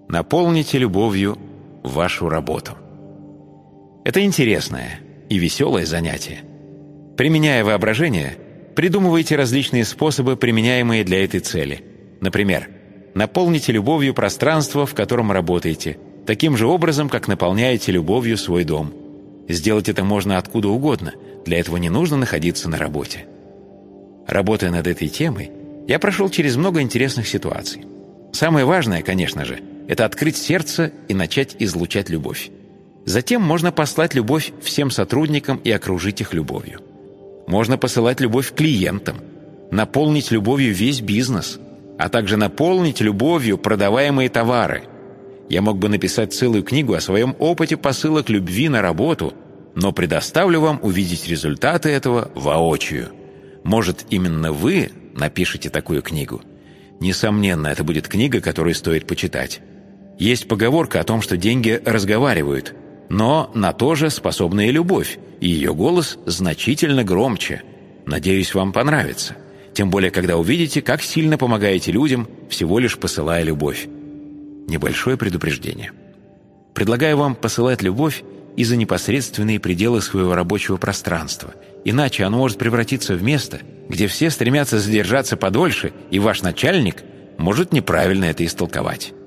Наполните любовью вашу работу. Это интересное и веселое занятие. Применяя воображение, придумывайте различные способы, применяемые для этой цели. Например, наполните любовью пространство, в котором работаете, таким же образом, как наполняете любовью свой дом. Сделать это можно откуда угодно, для этого не нужно находиться на работе. Работая над этой темой, я прошел через много интересных ситуаций. Самое важное, конечно же, это открыть сердце и начать излучать любовь. Затем можно послать любовь всем сотрудникам и окружить их любовью. Можно посылать любовь клиентам, наполнить любовью весь бизнес, а также наполнить любовью продаваемые товары. Я мог бы написать целую книгу о своем опыте посылок любви на работу, но предоставлю вам увидеть результаты этого воочию. Может, именно вы напишете такую книгу? Несомненно, это будет книга, которую стоит почитать. Есть поговорка о том, что деньги разговаривают, но на то же способна и любовь, и ее голос значительно громче. Надеюсь, вам понравится. Тем более, когда увидите, как сильно помогаете людям, всего лишь посылая любовь. Небольшое предупреждение. Предлагаю вам посылать любовь и за непосредственные пределы своего рабочего пространства. Иначе оно может превратиться в место, где все стремятся задержаться подольше, и ваш начальник может неправильно это истолковать.